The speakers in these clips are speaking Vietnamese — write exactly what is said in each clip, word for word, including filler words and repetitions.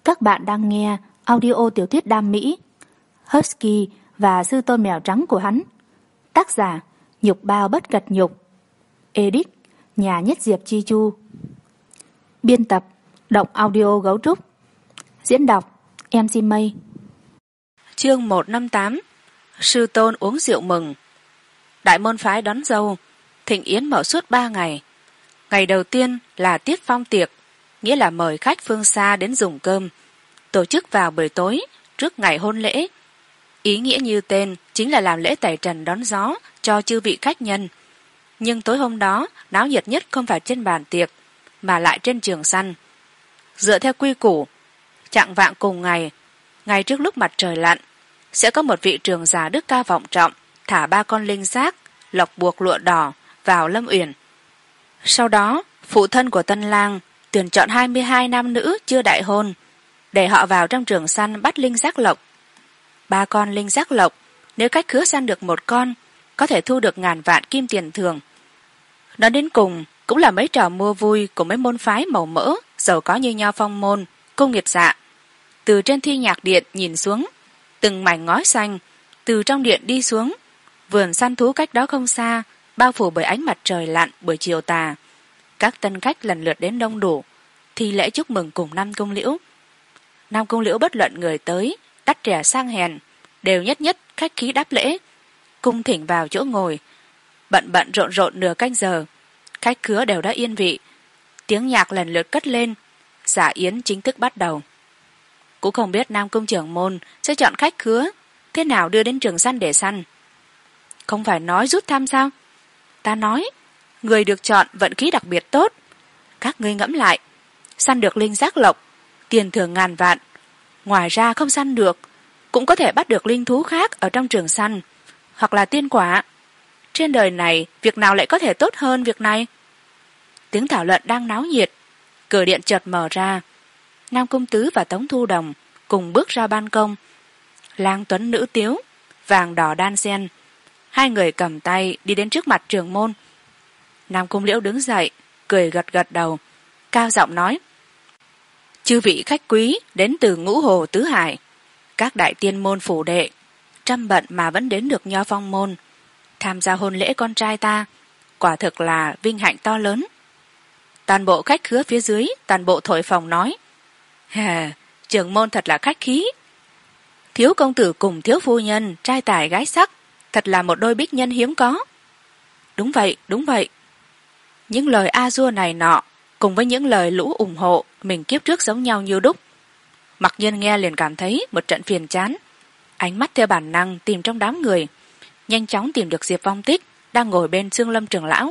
Các bạn đang nghe audio tiểu thuyết đam mỹ Husky và sư tôn mèo trắng của hắn. Tác giả Nhục Bao Bất Cật Nhục. Edit Nhà Nhất Diệp Chi Chu. Biên tập Động Audio Gấu Trúc. Diễn đọc em xê Mây. Chương một trăm năm mươi tám. Sư tôn uống rượu mừng. Đại môn phái đón dâu, thịnh yến mở suốt ba ngày. Ngày đầu tiên là tiết phong tiệc, nghĩa là mời khách phương xa đến dùng cơm, tổ chức vào buổi tối trước ngày hôn lễ. Ý nghĩa như tên chính là làm lễ tẩy trần đón gió cho chư vị khách nhân. Nhưng tối hôm đó náo nhiệt nhất không phải trên bàn tiệc mà lại trên trường săn. Dựa theo quy củ, chạng vạng cùng ngày, ngay trước lúc mặt trời lặn, sẽ có một vị trường giả đức cao vọng trọng thả ba con linh xác lộc buộc lụa đỏ vào lâm uyển. Sau đó phụ thân của tân lang tuyển chọn hai mươi hai nam nữ chưa đại hôn để họ vào trong trường săn bắt linh giác lộc. Ba con linh giác lộc, nếu cách khứa săn được một con, có thể thu được ngàn vạn kim tiền thưởng. Nói đến cùng cũng là mấy trò mua vui của mấy môn phái màu mỡ giàu có như Nho Phong môn, Cung Nghiệt Dạ. Từ trên thi nhạc điện nhìn xuống, từng mảnh ngói xanh, từ trong điện đi xuống, vườn săn thú cách đó không xa, bao phủ bởi ánh mặt trời lặn buổi chiều tà. Các tân khách lần lượt đến đông đủ, thi lễ chúc mừng cùng Nam Cung Liễu. Nam Cung Liễu bất luận người tới, đắt rẻ sang hèn, đều nhất nhất khách khí đáp lễ, cung thỉnh vào chỗ ngồi. Bận bận rộn rộn nửa canh giờ, khách khứa đều đã yên vị, tiếng nhạc lần lượt cất lên, dạ yến chính thức bắt đầu. Cũng không biết Nam Cung trưởng môn sẽ chọn khách khứa thế nào đưa đến trường săn để săn. Không phải nói rút thăm sao? Ta nói người được chọn vận khí đặc biệt tốt. Các ngươi ngẫm lại, săn được linh giác lộc, tiền thưởng ngàn vạn. Ngoài ra không săn được, cũng có thể bắt được linh thú khác ở trong trường săn, hoặc là tiên quả. Trên đời này, việc nào lại có thể tốt hơn việc này? Tiếng thảo luận đang náo nhiệt, cửa điện chợt mở ra. Nam Cung Tứ và Tống Thu Đồng cùng bước ra ban công. Lang tuấn nữ tiếu, vàng đỏ đan xen, hai người cầm tay đi đến trước mặt trưởng môn. Nam Cung Liễu đứng dậy, cười gật gật đầu, cao giọng nói: chư vị khách quý đến từ Ngũ Hồ Tứ Hải, các đại tiên môn phủ đệ, trăm bận mà vẫn đến được Nho Phong môn tham gia hôn lễ con trai ta, quả thực là vinh hạnh to lớn. Toàn bộ khách khứa phía dưới toàn bộ thổi phồng nói: hà, trưởng môn thật là khách khí. Thiếu công tử cùng thiếu phu nhân, trai tài gái sắc, thật là một đôi bích nhân hiếm có. Đúng vậy, đúng vậy. Những lời a dua này nọ cùng với những lời lũ ủng hộ mình kiếp trước giống nhau như đúc. Mặc nhiên nghe liền cảm thấy một trận phiền chán, ánh mắt theo bản năng tìm trong đám người, nhanh chóng tìm được Diệp Vong Tích đang ngồi bên Xương Lâm trưởng lão.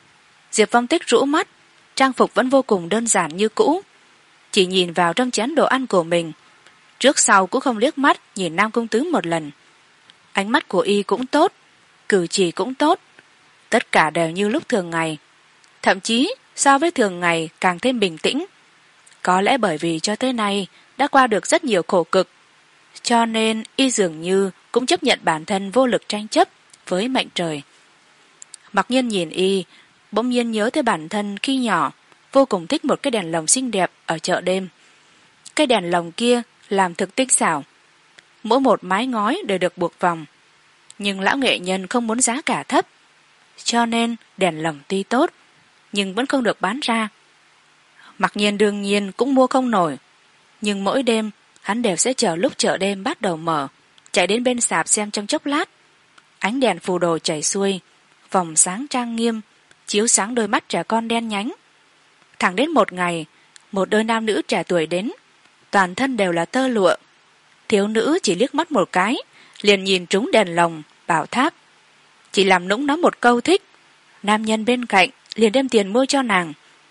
Diệp Vong Tích rũ mắt, trang phục vẫn vô cùng đơn giản như cũ, chỉ nhìn vào trong chén đồ ăn của mình, trước sau cũng không liếc mắt nhìn Nam Cung Tứ một lần. Ánh mắt của y cũng tốt, cử chỉ cũng tốt, tất cả đều như lúc thường ngày, thậm chí so với thường ngày càng thêm bình tĩnh. Có lẽ bởi vì cho tới nay đã qua được rất nhiều khổ cực, cho nên y dường như cũng chấp nhận bản thân vô lực tranh chấp với mệnh trời. Mặc nhiên nhìn y, bỗng nhiên nhớ tới bản thân khi nhỏ vô cùng thích một cái đèn lồng xinh đẹp ở chợ đêm. Cái đèn lồng kia làm thực tinh xảo, mỗi một mái ngói đều được buộc vòng, nhưng lão nghệ nhân không muốn giá cả thấp, cho nên đèn lồng tuy tốt nhưng vẫn không được bán ra. Mặc nhiên đương nhiên cũng mua không nổi, nhưng mỗi đêm hắn đều sẽ chờ lúc chợ đêm bắt đầu mở, chạy đến bên sạp xem trong chốc lát. Ánh đèn phù đồ chảy xuôi, vòng sáng trang nghiêm chiếu sáng đôi mắt trẻ con đen nhánh. Thẳng đến một ngày, một đôi nam nữ trẻ tuổi đến, toàn thân đều là tơ lụa. Thiếu nữ chỉ liếc mắt một cái liền nhìn trúng đèn lồng, bảo tháp. Chỉ làm nũng nói một câu thích, nam nhân bên cạnh liền đem tiền mua cho nàng.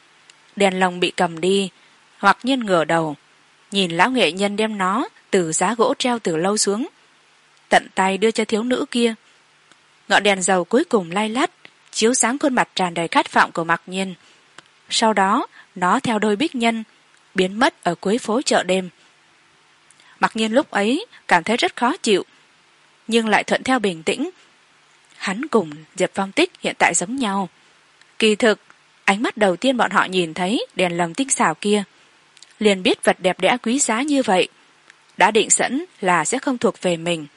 Đèn lồng bị cầm đi, Hoặc Nhiên ngửa đầu nhìn lão nghệ nhân đem nó từ giá gỗ treo từ lâu xuống, tận tay đưa cho thiếu nữ kia. Ngọn đèn dầu cuối cùng lay lắt chiếu sáng khuôn mặt tràn đầy khát vọng của Mặc Nhiên. Sau đó nó theo đôi bích nhân biến mất ở cuối phố chợ đêm. Mặc Nhiên lúc ấy cảm thấy rất khó chịu, nhưng lại thuận theo bình tĩnh. Hắn cùng Diệp Phong Tích hiện tại giống nhau. Kỳ thực ánh mắt đầu tiên bọn họ nhìn thấy đèn lồng tinh xảo kia liền biết vật đẹp đẽ quý giá như vậy đã định sẵn là sẽ không thuộc về mình.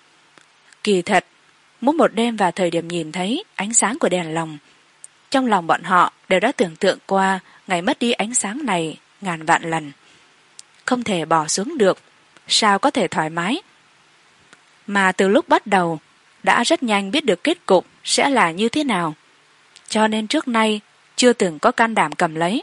Kỳ thật, mỗi một đêm vào thời điểm nhìn thấy ánh sáng của đèn lồng, trong lòng bọn họ đều đã tưởng tượng qua ngày mất đi ánh sáng này ngàn vạn lần. Không thể bỏ xuống được, sao có thể thoải mái. Mà từ lúc bắt đầu, đã rất nhanh biết được kết cục sẽ là như thế nào, cho nên trước nay chưa từng có can đảm cầm lấy.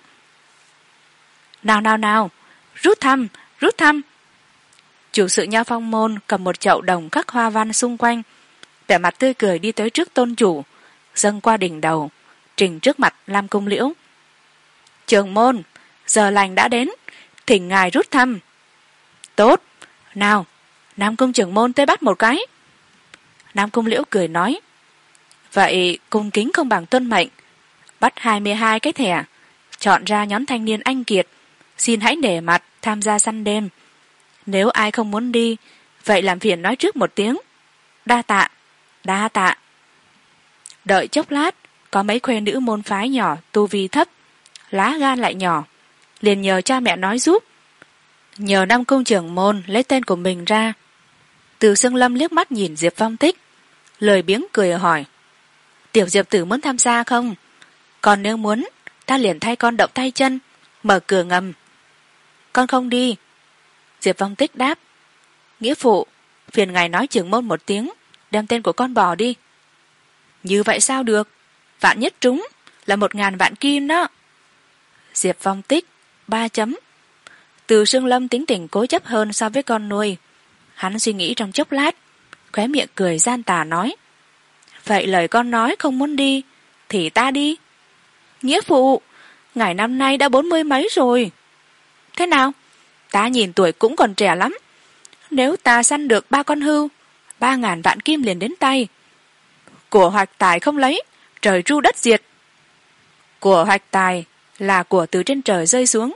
Nào nào nào, rút thăm, rút thăm. Chủ sự Nho Phong môn cầm một chậu đồng khắc hoa văn xung quanh, vẻ mặt tươi cười đi tới trước tôn chủ, dâng qua đỉnh đầu, trình trước mặt Lam Cung Liễu. Trưởng môn, giờ lành đã đến, thỉnh ngài rút thăm. Tốt, nào, Nam Cung trưởng môn tới bắt một cái. Nam Cung Liễu cười nói, vậy cung kính không bằng tuân mệnh, bắt hai mươi hai cái thẻ, chọn ra nhóm thanh niên anh kiệt, xin hãy nể mặt tham gia săn đêm. Nếu ai không muốn đi, vậy làm phiền nói trước một tiếng. Đa tạ, đa tạ. Đợi chốc lát, có mấy khuê nữ môn phái nhỏ tu vi thấp, lá gan lại nhỏ, liền nhờ cha mẹ nói giúp. Nhờ Nam Cung trưởng môn lấy tên của mình ra. Từ Xương Lâm liếc mắt nhìn Diệp Phong Tích, lời biếng cười hỏi, tiểu Diệp tử muốn tham gia không? Còn nếu muốn, ta liền thay con động tay chân, mở cửa ngầm. Con không đi. Diệp Phong Tích đáp, nghĩa phụ, phiền ngài nói trưởng môn một tiếng, đem tên của con bỏ đi. Như vậy sao được? Vạn nhất trúng là một ngàn vạn kim đó. Diệp Phong Tích ba chấm. Từ Xương Lâm tính tình cố chấp hơn so với con nuôi. Hắn suy nghĩ trong chốc lát, khóe miệng cười gian tà nói, vậy lời con nói không muốn đi thì ta đi. Nghĩa phụ, ngài năm nay đã bốn mươi mấy rồi. Thế nào? Ta nhìn tuổi cũng còn trẻ lắm. Nếu ta săn được ba con hươu, ba ngàn vạn kim liền đến tay. Của hoạch tài không lấy, trời tru đất diệt. Của hoạch tài là của từ trên trời rơi xuống.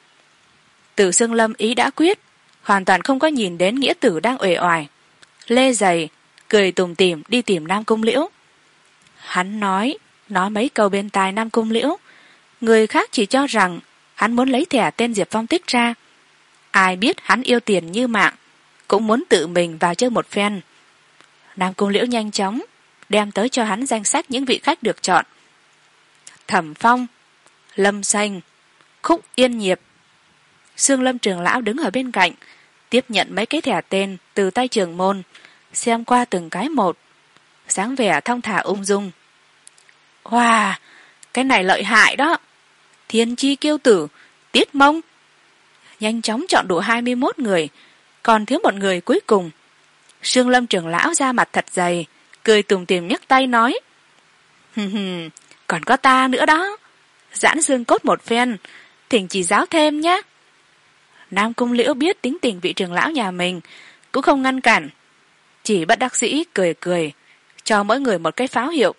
Từ Xương Lâm ý đã quyết, hoàn toàn không có nhìn đến nghĩa tử đang uể oải, lê giày, cười tủm tỉm đi tìm Nam Cung Liễu. Hắn nói, nói mấy câu bên tai Nam Cung Liễu, người khác chỉ cho rằng hắn muốn lấy thẻ tên Diệp Phong Tích ra. Ai biết hắn yêu tiền như mạng, cũng muốn tự mình vào chơi một phen. Nam Cung Liễu nhanh chóng đem tới cho hắn danh sách những vị khách được chọn. Thẩm Phong, Lâm Xanh, Khúc Yên Nhiệp. Xương Lâm trưởng lão đứng ở bên cạnh, tiếp nhận mấy cái thẻ tên từ tay trưởng môn, xem qua từng cái một, dáng vẻ thong thả ung dung. Wow, cái này lợi hại đó. Thiên chi kiêu tử, Tiết Mông. Nhanh chóng chọn đủ hai mươi mốt người, còn thiếu một người cuối cùng. Xương Lâm trưởng lão ra mặt thật dày, cười tủm tỉm nhấc tay nói, hừm hừm, còn có ta nữa đó. Giãn xương cốt một phen, thỉnh chỉ giáo thêm nhé. Nam Cung Liễu biết tính tình vị trưởng lão nhà mình, cũng không ngăn cản, chỉ bất đắc dĩ cười cười, cho mỗi người một cái pháo hiệu.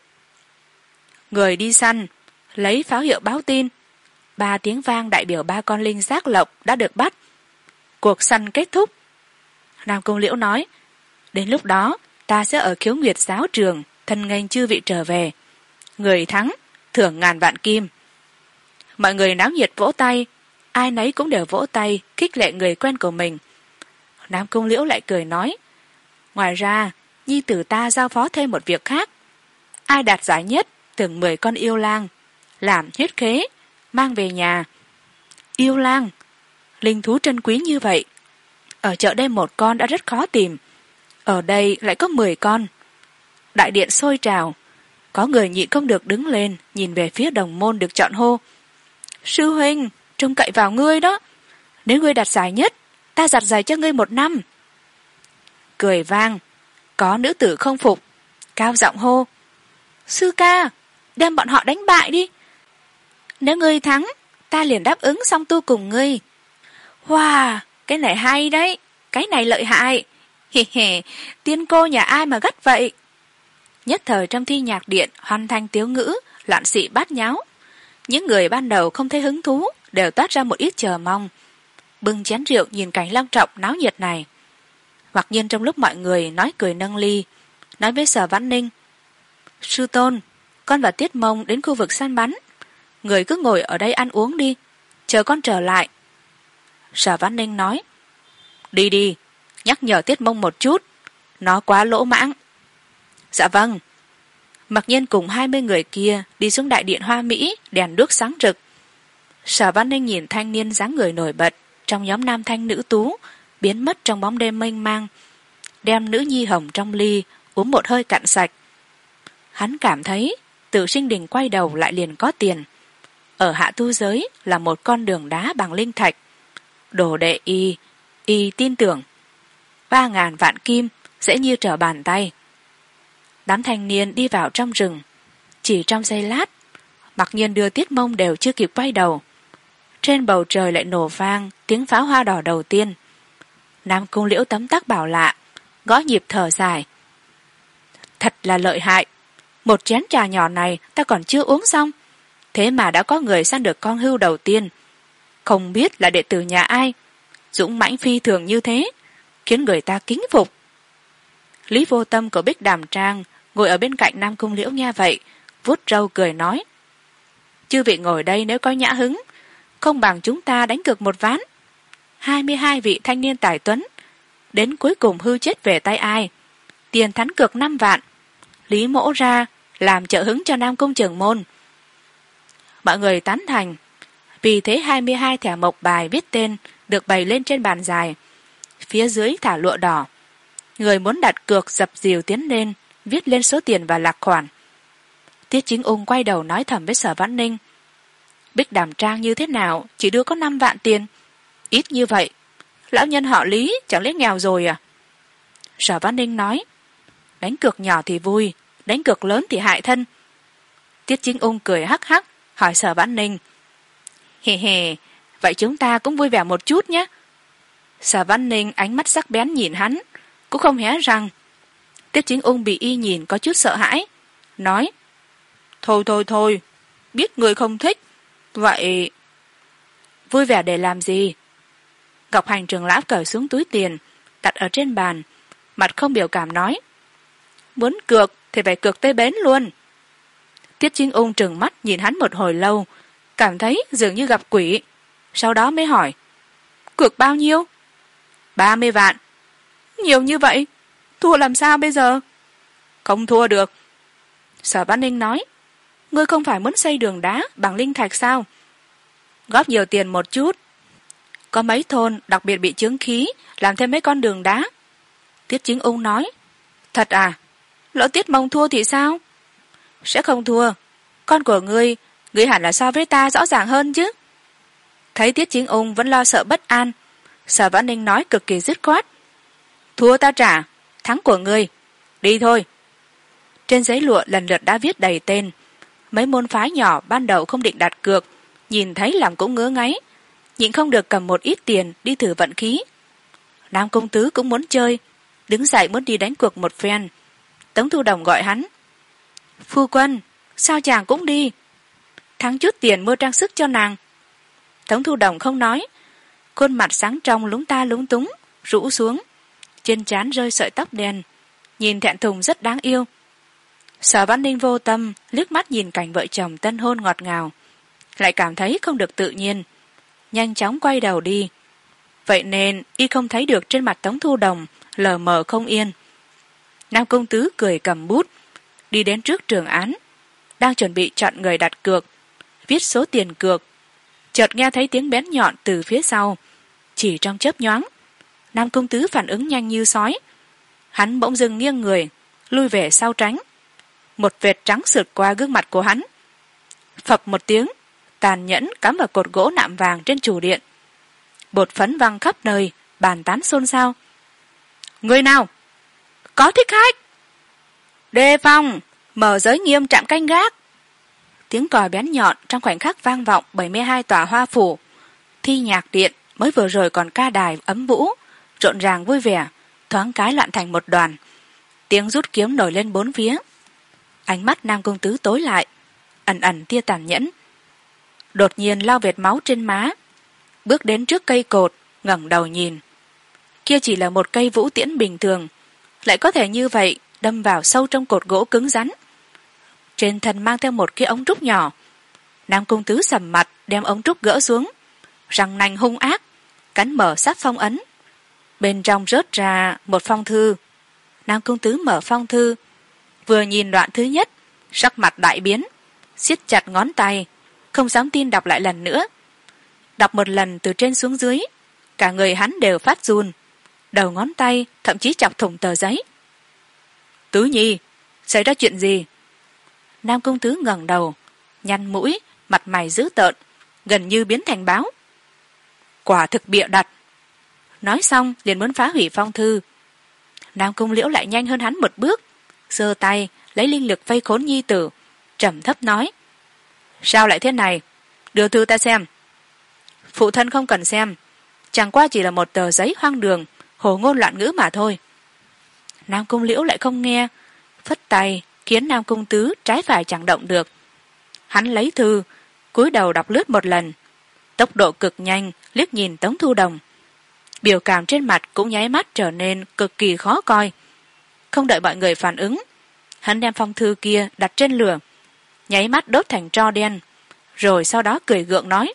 Người đi săn, lấy pháo hiệu báo tin. Ba tiếng vang đại biểu ba con linh giác lộc đã được bắt. Cuộc săn kết thúc. Nam Cung Liễu nói, đến lúc đó ta sẽ ở Khiếu Nguyệt giáo trường thân nghênh chư vị trở về. Người thắng thưởng ngàn vạn kim. Mọi người náo nhiệt vỗ tay, ai nấy cũng đều vỗ tay khích lệ người quen của mình. Nam Cung Liễu lại cười nói, ngoài ra nhi tử ta giao phó thêm một việc khác. Ai đạt giải nhất thưởng mười con yêu lang, làm huyết khế, mang về nhà. Yêu lang, linh thú trân quý như vậy, ở chợ đêm một con đã rất khó tìm, ở đây lại có mười con. Đại điện sôi trào, có người nhịn không được đứng lên nhìn về phía đồng môn được chọn hô, sư huynh, trông cậy vào ngươi đó, nếu ngươi đạt giải nhất, ta giặt giày cho ngươi một năm. Cười vang, có nữ tử không phục, cao giọng hô, sư ca, đem bọn họ đánh bại đi, nếu ngươi thắng, ta liền đáp ứng song tu cùng ngươi. Wow, cái này hay đấy, cái này lợi hại, hề hề, tiên cô nhà ai mà gắt vậy. Nhất thời trong thi nhạc điện hoàn thành tiếu ngữ, loạn xị bát nháo. Những người ban đầu không thấy hứng thú đều toát ra một ít chờ mong, bưng chén rượu nhìn cảnh long trọng náo nhiệt này. Mặc nhiên trong lúc mọi người nói cười nâng ly, nói với Sở Vãn Ninh, sư tôn, con và Tiết Mông đến khu vực săn bắn, người cứ ngồi ở đây ăn uống đi, chờ con trở lại. Sở Vãn Ninh nói, đi đi, nhắc nhở Tiết Mông một chút, nó quá lỗ mãng. Dạ vâng. Mặc nhiên cùng hai mươi người kia đi xuống đại điện Hoa Mỹ, đèn đuốc sáng rực. Sở Vãn Ninh nhìn thanh niên dáng người nổi bật trong nhóm nam thanh nữ tú biến mất trong bóng đêm mênh mang, đem nữ nhi hồng trong ly uống một hơi cạn sạch. Hắn cảm thấy Tử Sinh Đình quay đầu lại liền có tiền. Ở hạ tu giới là một con đường đá bằng linh thạch. Đồ đệ y y tin tưởng ba ngàn vạn kim dễ như trở bàn tay. Đám thanh niên đi vào trong rừng. Chỉ trong giây lát, Mặc Nhiên đưa Tiết Mông đều chưa kịp quay đầu, trên bầu trời lại nổ vang tiếng pháo hoa đỏ đầu tiên. Nam Cung Liễu tấm tắc bảo lạ, gõ nhịp thở dài. Thật là lợi hại, một chén trà nhỏ này ta còn chưa uống xong, thế mà đã có người săn được con hươu đầu tiên. Không biết là đệ tử nhà ai, dũng mãnh phi thường như thế, khiến người ta kính phục. Lý Vô Tâm của Bích Đàm Trang ngồi ở bên cạnh Nam Cung Liễu nghe vậy, vuốt râu cười nói, chư vị ngồi đây nếu có nhã hứng, không bằng chúng ta đánh cược một ván. Hai mươi hai vị thanh niên tài tuấn, đến cuối cùng hư chết về tay ai, tiền thắng cược năm vạn, Lý Mỗ ra làm trợ hứng cho Nam Cung trưởng môn. Mọi người tán thành. Vì thế hai mươi hai thẻ mộc bài viết tên được bày lên trên bàn dài, phía dưới thả lụa đỏ. Người muốn đặt cược dập dìu tiến lên, viết lên số tiền và lạc khoản. Tiết Chính Ung quay đầu nói thầm với Sở Vãn Ninh, Bích Đàm Trang như thế nào chỉ đưa có năm vạn tiền, ít như vậy, lão nhân họ Lý chẳng lẽ nghèo rồi à? Sở Vãn Ninh nói, đánh cược nhỏ thì vui, đánh cược lớn thì hại thân. Tiết Chính Ung cười hắc hắc hỏi Sở Vãn Ninh, hề hề, vậy chúng ta cũng vui vẻ một chút nhé. Sở Vãn Ninh ánh mắt sắc bén nhìn hắn, cũng không hé răng. Tiết Chính Ung bị y nhìn có chút sợ hãi, nói, thôi thôi thôi, biết người không thích, vậy vui vẻ để làm gì? Ngọc Hành Trường lão cởi xuống túi tiền đặt ở trên bàn, mặt không biểu cảm nói, muốn cược thì phải cược tới bến luôn. Tiết Chính Ung trừng mắt nhìn hắn một hồi lâu, cảm thấy dường như gặp quỷ, sau đó mới hỏi, cược bao nhiêu? Ba mươi vạn. Nhiều như vậy, thua làm sao bây giờ? Không thua được. Sở Vãn Ninh nói, ngươi không phải muốn xây đường đá bằng linh thạch sao? Góp nhiều tiền một chút, có mấy thôn đặc biệt bị chướng khí, làm thêm mấy con đường đá. Tiết Chính Ung nói, thật à? Lỡ Tiết Mông thua thì sao? Sẽ không thua, con của ngươi, ngươi hẳn là so với ta rõ ràng hơn chứ. Thấy Tiết Chính Ung vẫn lo sợ bất an, Sở Vãn Ninh nói cực kỳ dứt khoát, thua ta trả, thắng của ngươi, đi thôi. Trên giấy lụa lần lượt đã viết đầy tên. Mấy môn phái nhỏ ban đầu không định đặt cược, nhìn thấy làm cũng ngứa ngáy, nhịn không được cầm một ít tiền đi thử vận khí. Nam Công Tứ cũng muốn chơi, đứng dậy muốn đi đánh cược một phen. Tống Thu Đồng gọi hắn, phu quân, sao chàng cũng đi? Thắng chút tiền mua trang sức cho nàng. Tống Thu Đồng không nói, khuôn mặt sáng trong lúng ta lúng túng, rũ xuống, trên trán rơi sợi tóc đen, nhìn thẹn thùng rất đáng yêu. Sở Vãn Ninh vô tâm liếc mắt nhìn cảnh vợ chồng tân hôn ngọt ngào, lại cảm thấy không được tự nhiên, nhanh chóng quay đầu đi. Vậy nên y không thấy được trên mặt Tống Thu Đồng lờ mờ không yên. Nam Công Tứ cười cầm bút đi đến trước trường án, đang chuẩn bị chọn người đặt cược, viết số tiền cược, chợt nghe thấy tiếng bén nhọn từ phía sau. Chỉ trong chớp nhoáng, Nam Công Tứ phản ứng nhanh như sói, hắn bỗng dưng nghiêng người lui về sau tránh. Một vệt trắng sượt qua gương mặt của hắn, phập một tiếng, tàn nhẫn cắm vào cột gỗ nạm vàng trên chủ điện. Bột phấn văng khắp nơi, bàn tán xôn xao. Người nào có thích khách? Đề phòng, mở giới nghiêm trạm canh gác. Tiếng còi bén nhọn trong khoảnh khắc vang vọng bảy mươi hai tòa hoa phủ. Thi nhạc điện mới vừa rồi còn ca đài ấm vũ, rộn ràng vui vẻ, thoáng cái loạn thành một đoàn. Tiếng rút kiếm nổi lên bốn phía. Ánh mắt Nam Công Tứ tối lại, ẩn ẩn tia tàn nhẫn. Đột nhiên lau vệt máu trên má, bước đến trước cây cột, ngẩng đầu nhìn. Kia chỉ là một cây vũ tiễn bình thường, lại có thể như vậy đâm vào sâu trong cột gỗ cứng rắn. Trên thân mang theo một cái ống trúc nhỏ. Nam Công Tứ sầm mặt đem ống trúc gỡ xuống, răng nanh hung ác, cắn mở sáp phong ấn, bên trong rớt ra một phong thư. Nam công tứ mở phong thư, vừa nhìn đoạn thứ nhất, sắc mặt đại biến, siết chặt ngón tay, không dám tin đọc lại lần nữa. Đọc một lần từ trên xuống dưới, cả người hắn đều phát run, đầu ngón tay thậm chí chọc thủng tờ giấy. Tứ nhi, xảy ra chuyện gì? Nam công tứ ngẩng đầu, nhăn mũi, mặt mày dữ tợn, gần như biến thành báo. Quả thực bịa đặt. Nói xong liền muốn phá hủy phong thư. Nam Cung Liễu lại nhanh hơn hắn một bước, giơ tay lấy linh lực vây khốn nhi tử, trầm thấp nói: sao lại thế này? Đưa thư ta xem. Phụ thân không cần xem, chẳng qua chỉ là một tờ giấy hoang đường, hồ ngôn loạn ngữ mà thôi. Nam Cung Liễu lại không nghe, phất tay khiến Nam Cung Tứ trái phải chẳng động được. Hắn lấy thư, cúi đầu đọc lướt một lần, tốc độ cực nhanh, liếc nhìn Tống Thu Đồng. Biểu cảm trên mặt cũng nháy mắt trở nên cực kỳ khó coi. Không đợi mọi người phản ứng, hắn đem phong thư kia đặt trên lửa, nháy mắt đốt thành tro đen, rồi sau đó cười gượng nói: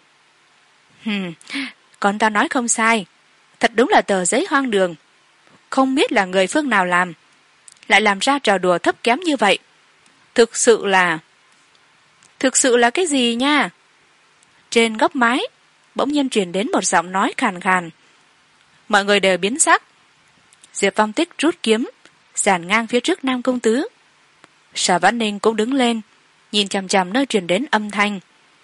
hừm, con ta nói không sai, thật đúng là tờ giấy hoang đường, không biết là người phương nào làm, lại làm ra trò đùa thấp kém như vậy. Thực sự là... Thực sự là cái gì nha? Trên góc mái bỗng nhiên truyền đến một giọng nói khàn khàn. Mọi người đều biến sắc. Diệp Phong Tích rút kiếm, dàn ngang phía trước Nam Công Tứ. Sở Vãn Ninh cũng đứng lên, nhìn chằm chằm nơi truyền đến âm thanh.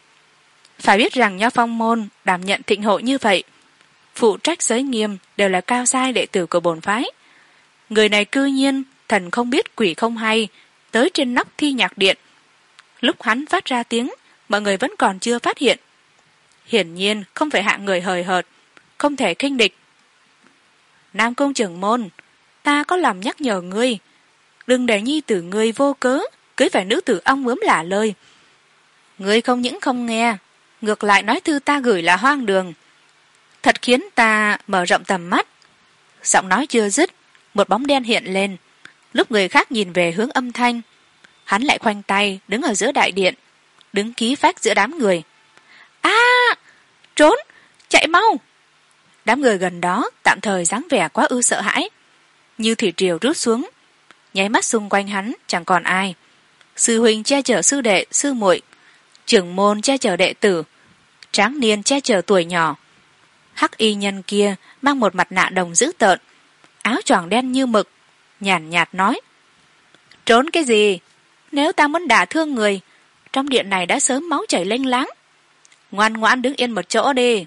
Phải biết rằng Nho Phong môn đảm nhận thịnh hội như vậy, phụ trách giới nghiêm đều là cao giai đệ tử của bổn phái. Người này cư nhiên thần không biết quỷ không hay, tới trên nóc thi nhạc điện. Lúc hắn phát ra tiếng, mọi người vẫn còn chưa phát hiện. Hiển nhiên không phải hạng người hời hợt, không thể khinh địch. Nam Công trưởng môn, ta có lòng nhắc nhở ngươi, đừng để nhi tử ngươi vô cớ cưới phải nữ tử ong bướm lả lơi. Ngươi không những không nghe, ngược lại nói thư ta gửi là hoang đường, thật khiến ta mở rộng tầm mắt. Giọng nói chưa dứt, một bóng đen hiện lên. Lúc người khác nhìn về hướng âm thanh, hắn lại khoanh tay đứng ở giữa đại điện, đứng ký phách giữa đám người. A, à, trốn, chạy mau! Đám người gần đó tạm thời dáng vẻ quá ư sợ hãi, như thủy triều rút xuống, nháy mắt xung quanh hắn chẳng còn ai. Sư huynh che chở sư đệ sư muội, trưởng môn che chở đệ tử, tráng niên che chở tuổi nhỏ. Hắc y nhân kia mang một mặt nạ đồng dữ tợn, áo choàng đen như mực, nhàn nhạt nói: trốn cái gì? Nếu ta muốn đả thương người, trong điện này đã sớm máu chảy lênh láng. Ngoan ngoãn đứng yên một chỗ đi.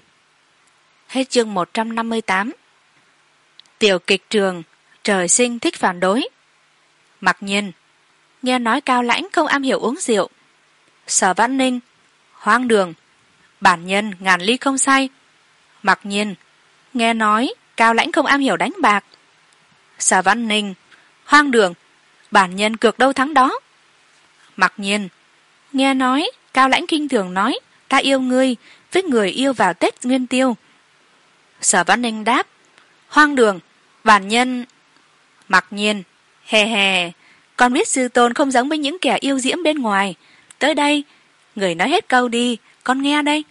Hết chương một trăm năm mươi tám. Tiểu kịch trường, trời sinh thích phản đối. Mặc nhiên, nghe nói Cao Lãnh không am hiểu uống rượu. Sở Vãn Ninh, hoang đường, bản nhân ngàn ly không say. Mặc nhiên, nghe nói Cao Lãnh không am hiểu đánh bạc. Sở Vãn Ninh, hoang đường, bản nhân cược đâu thắng đó. Mặc nhiên, nghe nói Cao Lãnh kinh thường nói ta yêu ngươi với người yêu vào Tết Nguyên Tiêu. Sở Vãn Ninh đáp: hoang đường, bản nhân... Mặc nhiên, hè hè, con biết sư tôn không giống với những kẻ yêu diễm bên ngoài. Tới đây, người nói hết câu đi, con nghe đây.